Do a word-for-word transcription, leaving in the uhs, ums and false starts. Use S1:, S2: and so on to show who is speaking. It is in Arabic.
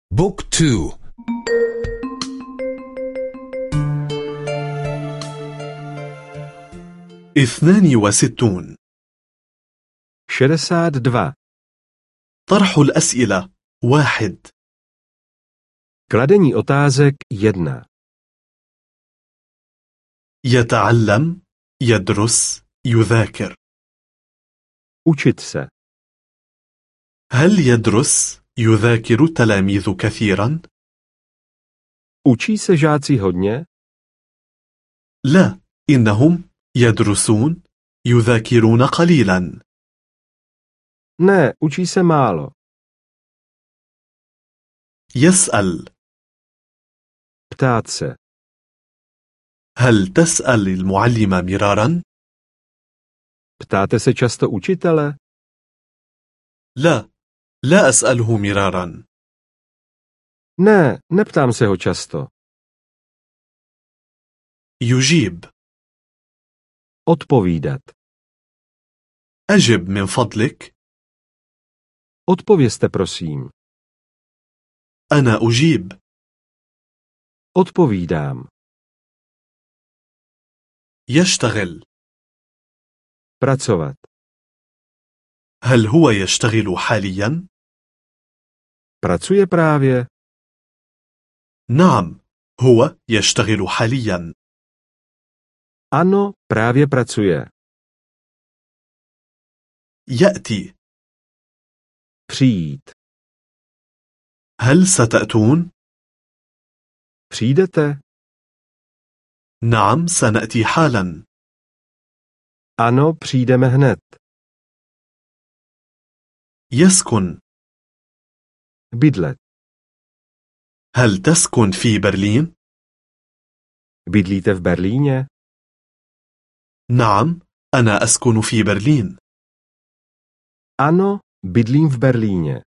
S1: بوك تو.
S2: اثنان وستون.
S3: شedesát dva.
S2: طرح الأسئلة واحد.
S3: Kladení otázek jedna.
S2: يتعلم، يدرس، يذاكر.
S3: Učit se.
S2: هل يدرس، يذاكر التلاميذ كثيرا؟
S3: Učí se žáci hodně?
S2: لا، إنهم يدرسون، يذاكرون قليلا.
S3: Ne, učí se málo.
S2: يسأل.
S3: Ptát se.
S2: هل تسأل المعلم مرارا؟
S3: Ptáte se často učitele?
S2: لا، لا أسأله مرارا.
S3: Ne, neptám se ho často.
S2: يجيب.
S3: Odpovídat.
S2: أجب من فضلك.
S3: Odpovězte prosím.
S2: أنا أجيب.
S3: Odpovídám.
S2: يشتغل.
S3: Pracovat.
S2: هل هو يشتغل حاليا؟
S3: Pracuje právě.
S2: نعم، هو يشتغل حاليا.
S3: Ano, právě pracuje.
S2: يأتي.
S3: Přijít.
S2: هل ستأتون؟
S3: Přijdete?
S2: نعم، سنأتي حالا.
S3: Ano, přijdeme hned.
S2: يسكن.
S3: Bydlet.
S2: هل تسكن في برلين؟
S3: Bydlíte v Berlíně?
S2: نعم، أنا أسكن في برلين.
S3: Ano, bydlím v Berlíně.